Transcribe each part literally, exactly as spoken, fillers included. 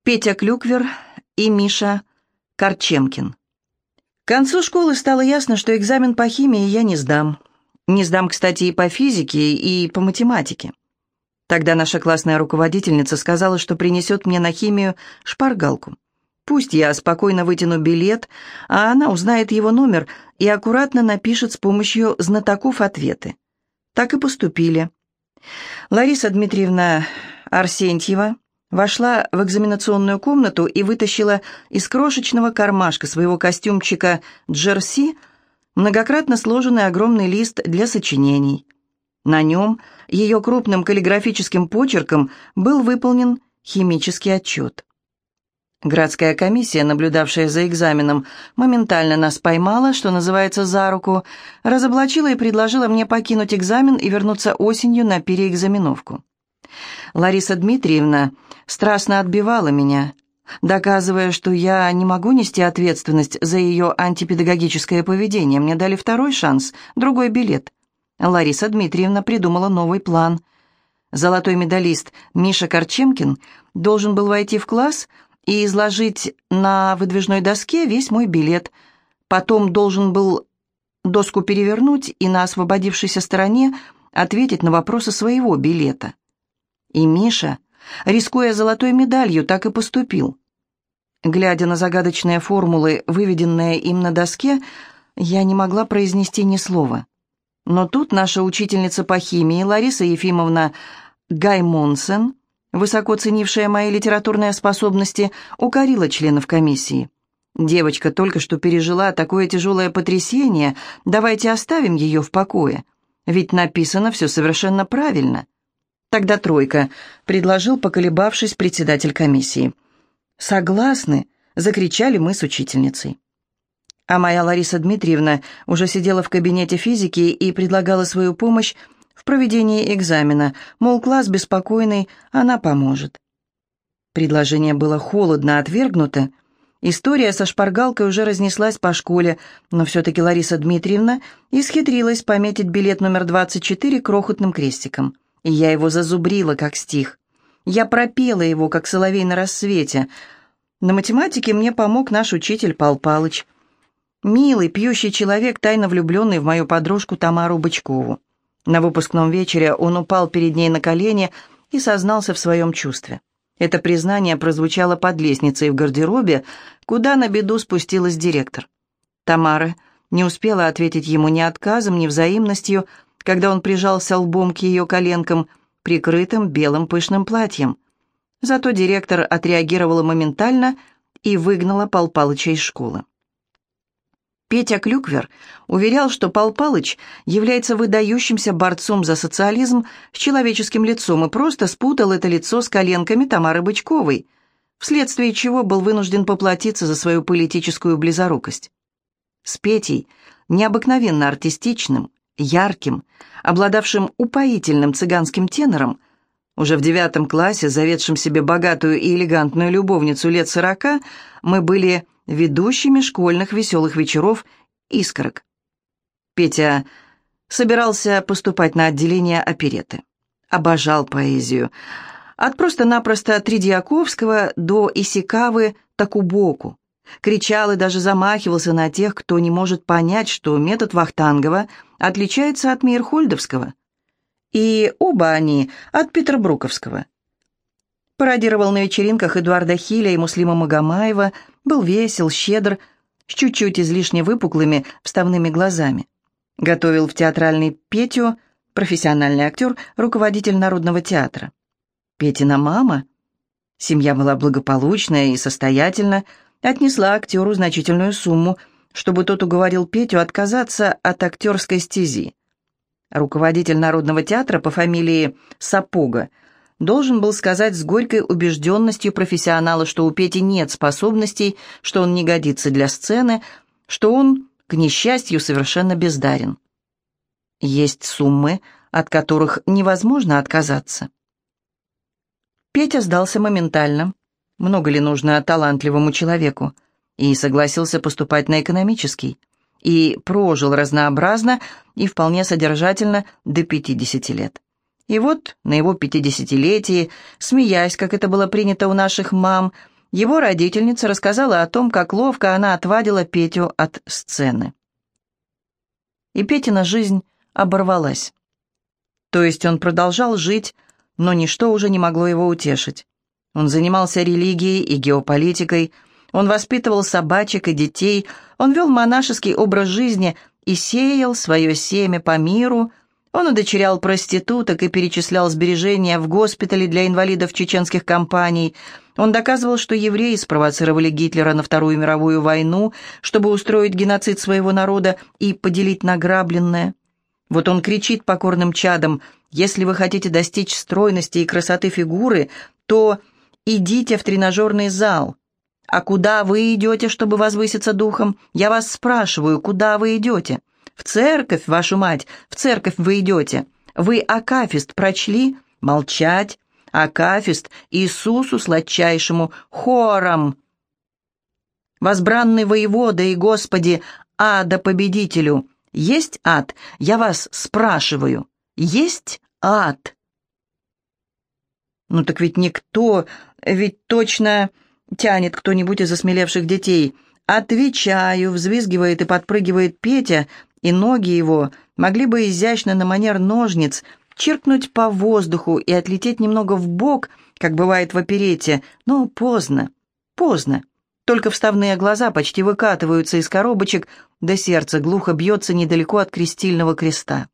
Петя Клюквер и Миша Корчемкин. К концу школы стало ясно, что экзамен по химии я не сдам. Не сдам, кстати, и по физике, и по математике. Тогда наша классная руководительница сказала, что принесет мне на химию шпаргалку. Пусть я спокойно вытяну билет, а она узнает его номер и аккуратно напишет с помощью знатоков ответы. Так и поступили. Лариса Дмитриевна Арсентьева вошла в экзаменационную комнату и вытащила из крошечного кармашка своего костюмчика джерси многократно сложенный огромный лист для сочинений. На нем ее крупным каллиграфическим почерком был выполнен химический отчет. Градская комиссия, наблюдавшая за экзаменом, моментально нас поймала, что называется, за руку, разоблачила и предложила мне покинуть экзамен и вернуться осенью на переэкзаменовку. Лариса Дмитриевна страстно отбивала меня, доказывая, что я не могу нести ответственность за ее антипедагогическое поведение. Мне дали второй шанс, другой билет. Лариса Дмитриевна придумала новый план. Золотой медалист Миша Корчемкин должен был войти в класс и изложить на выдвижной доске весь мой билет. Потом должен был доску перевернуть и на освободившейся стороне ответить на вопросы своего билета. И Миша, рискуя золотой медалью, так и поступил. Глядя на загадочные формулы, выведенные им на доске, я не могла произнести ни слова. Но тут наша учительница по химии Лариса Ефимовна Гаймонсен, высоко ценившая мои литературные способности, укорила членов комиссии. «Девочка только что пережила такое тяжелое потрясение, давайте оставим ее в покое, ведь написано все совершенно правильно». «Тогда тройка», — предложил, поколебавшись, председатель комиссии. «Согласны», — закричали мы с учительницей. А моя Лариса Дмитриевна уже сидела в кабинете физики и предлагала свою помощь в проведении экзамена, мол, класс беспокойный, она поможет. Предложение было холодно отвергнуто. История со шпаргалкой уже разнеслась по школе, но все-таки Лариса Дмитриевна исхитрилась пометить билет номер двадцать четыре крохотным крестиком. И я его зазубрила, как стих. Я пропела его, как соловей на рассвете. На математике мне помог наш учитель Пал Палыч. Милый, пьющий человек, тайно влюбленный в мою подружку Тамару Бычкову. На выпускном вечере он упал перед ней на колени и сознался в своем чувстве. Это признание прозвучало под лестницей в гардеробе, куда на беду спустилась директор. Тамара не успела ответить ему ни отказом, ни взаимностью, когда он прижался лбом к ее коленкам, прикрытым белым пышным платьем. Зато директор отреагировала моментально и выгнала Пал Палыча из школы. Петя Клюквер уверял, что Пал Палыч является выдающимся борцом за социализм с человеческим лицом и просто спутал это лицо с коленками Тамары Бычковой, вследствие чего был вынужден поплатиться за свою политическую близорукость. С Петей, необыкновенно артистичным, ярким, обладавшим упоительным цыганским тенором, уже в девятом классе, заведшим себе богатую и элегантную любовницу лет сорока, мы были ведущими школьных веселых вечеров «Искорок». Петя собирался поступать на отделение оперетты. Обожал поэзию. От просто-напросто Тредьяковского до Исикавы Такубоку. Кричал и даже замахивался на тех, кто не может понять, что метод Вахтангова отличается от Мейерхольдовского. И оба они от Петербруковского. Пародировал на вечеринках Эдуарда Хиля и Муслима Магомаева, был весел, щедр, с чуть-чуть излишне выпуклыми вставными глазами. Готовил в театральный Петю, профессиональный актер, руководитель Народного театра. Петина мама, семья была благополучная и состоятельна, отнесла актеру значительную сумму, чтобы тот уговорил Петю отказаться от актерской стези. Руководитель Народного театра по фамилии Сапога должен был сказать с горькой убежденностью профессионала, что у Пети нет способностей, что он не годится для сцены, что он, к несчастью, совершенно бездарен. Есть суммы, от которых невозможно отказаться. Петя сдался моментально. Много ли нужно талантливому человеку? И согласился поступать на экономический. И прожил разнообразно и вполне содержательно до пятидесяти лет. И вот на его пятидесятилетии, смеясь, как это было принято у наших мам, его родительница рассказала о том, как ловко она отвадила Петю от сцены. И Петина жизнь оборвалась. То есть он продолжал жить, но ничто уже не могло его утешить. Он занимался религией и геополитикой, он воспитывал собачек и детей, он вел монашеский образ жизни и сеял свое семя по миру. Он удочерял проституток и перечислял сбережения в госпитале для инвалидов чеченских кампаний. Он доказывал, что евреи спровоцировали Гитлера на Вторую мировую войну, чтобы устроить геноцид своего народа и поделить награбленное. Вот он кричит покорным чадам: «Если вы хотите достичь стройности и красоты фигуры, то идите в тренажерный зал. А куда вы идете, чтобы возвыситься духом? Я вас спрашиваю, куда вы идете? В церковь, вашу мать, в церковь вы идете. Вы акафист прочли? Молчать. Акафист Иисусу сладчайшему хором. Возбранный воевода и Господи, ада победителю. Есть ад? Я вас спрашиваю. Есть ад?» Ну так ведь никто, ведь точно тянет кто-нибудь из осмелевших детей. «Отвечаю», — взвизгивает и подпрыгивает Петя, и ноги его могли бы изящно на манер ножниц чиркнуть по воздуху и отлететь немного вбок, как бывает в оперете, но поздно, поздно. Только вставные глаза почти выкатываются из коробочек, да сердце глухо бьется недалеко от крестильного креста.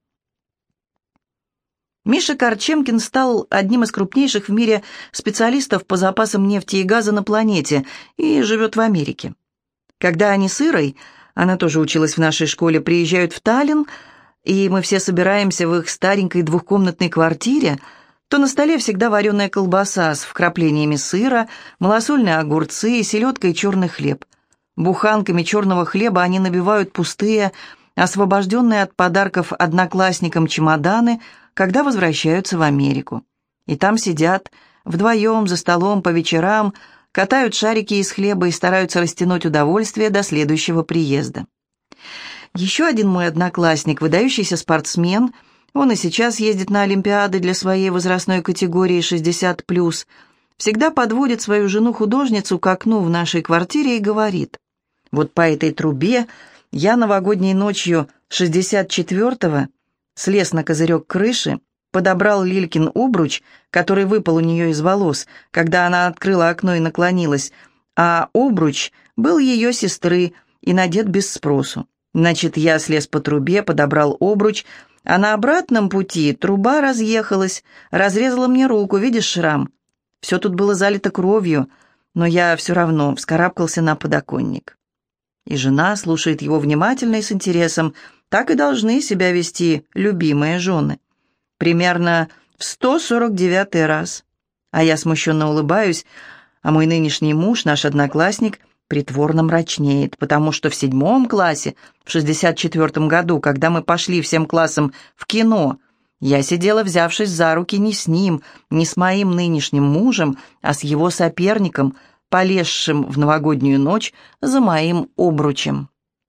Миша Корчемкин стал одним из крупнейших в мире специалистов по запасам нефти и газа на планете и живет в Америке. Когда они с Ирой, она тоже училась в нашей школе, приезжают в Таллин, и мы все собираемся в их старенькой двухкомнатной квартире, то на столе всегда вареная колбаса с вкраплениями сыра, малосольные огурцы, селедка и черный хлеб. Буханками черного хлеба они набивают пустые, освобожденные от подарков одноклассникам чемоданы, когда возвращаются в Америку. И там сидят вдвоем за столом по вечерам, катают шарики из хлеба и стараются растянуть удовольствие до следующего приезда. Еще один мой одноклассник, выдающийся спортсмен, он и сейчас ездит на олимпиады для своей возрастной категории шестьдесят плюс, всегда подводит свою жену-художницу к окну в нашей квартире и говорит: «Вот по этой трубе я новогодней ночью шестьдесят четвертого слез на козырек крыши, подобрал Лилькин обруч, который выпал у нее из волос, когда она открыла окно и наклонилась, а обруч был ее сестры и надет без спросу. Значит, я слез по трубе, подобрал обруч, а на обратном пути труба разъехалась, разрезала мне руку, видишь шрам? Все тут было залито кровью, но я все равно вскарабкался на подоконник». И жена слушает его внимательно и с интересом. Так и должны себя вести любимые жены. Примерно в сто сорок девятый раз. А я смущенно улыбаюсь, а мой нынешний муж, наш одноклассник, притворно мрачнеет, потому что в седьмом классе, в шестьдесят четвертом году, когда мы пошли всем классом в кино, я сидела, взявшись за руки, не с ним, не с моим нынешним мужем, а с его соперником, полезшим в новогоднюю ночь за моим обручем.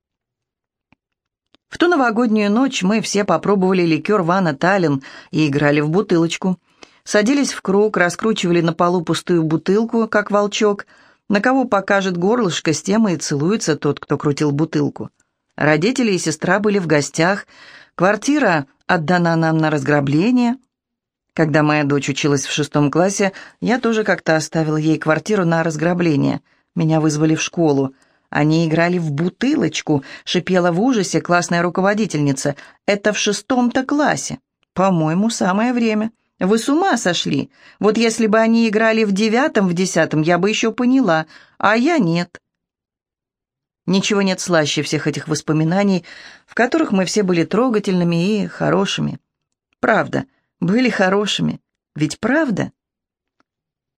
В ту новогоднюю ночь мы все попробовали ликер Вана Таллин и играли в бутылочку. Садились в круг, раскручивали на полу пустую бутылку, как волчок. На кого покажет горлышко, с тем и целуется тот, кто крутил бутылку. Родители и сестра были в гостях. Квартира отдана нам на разграбление. Когда моя дочь училась в шестом классе, я тоже как-то оставила ей квартиру на разграбление. Меня вызвали в школу. Они играли в бутылочку, шипела в ужасе классная руководительница. Это в шестом-то классе. По-моему, самое время. Вы с ума сошли? Вот если бы они играли в девятом, в десятом, я бы еще поняла, а я нет. Ничего нет слаще всех этих воспоминаний, в которых мы все были трогательными и хорошими. Правда, были хорошими. Ведь правда?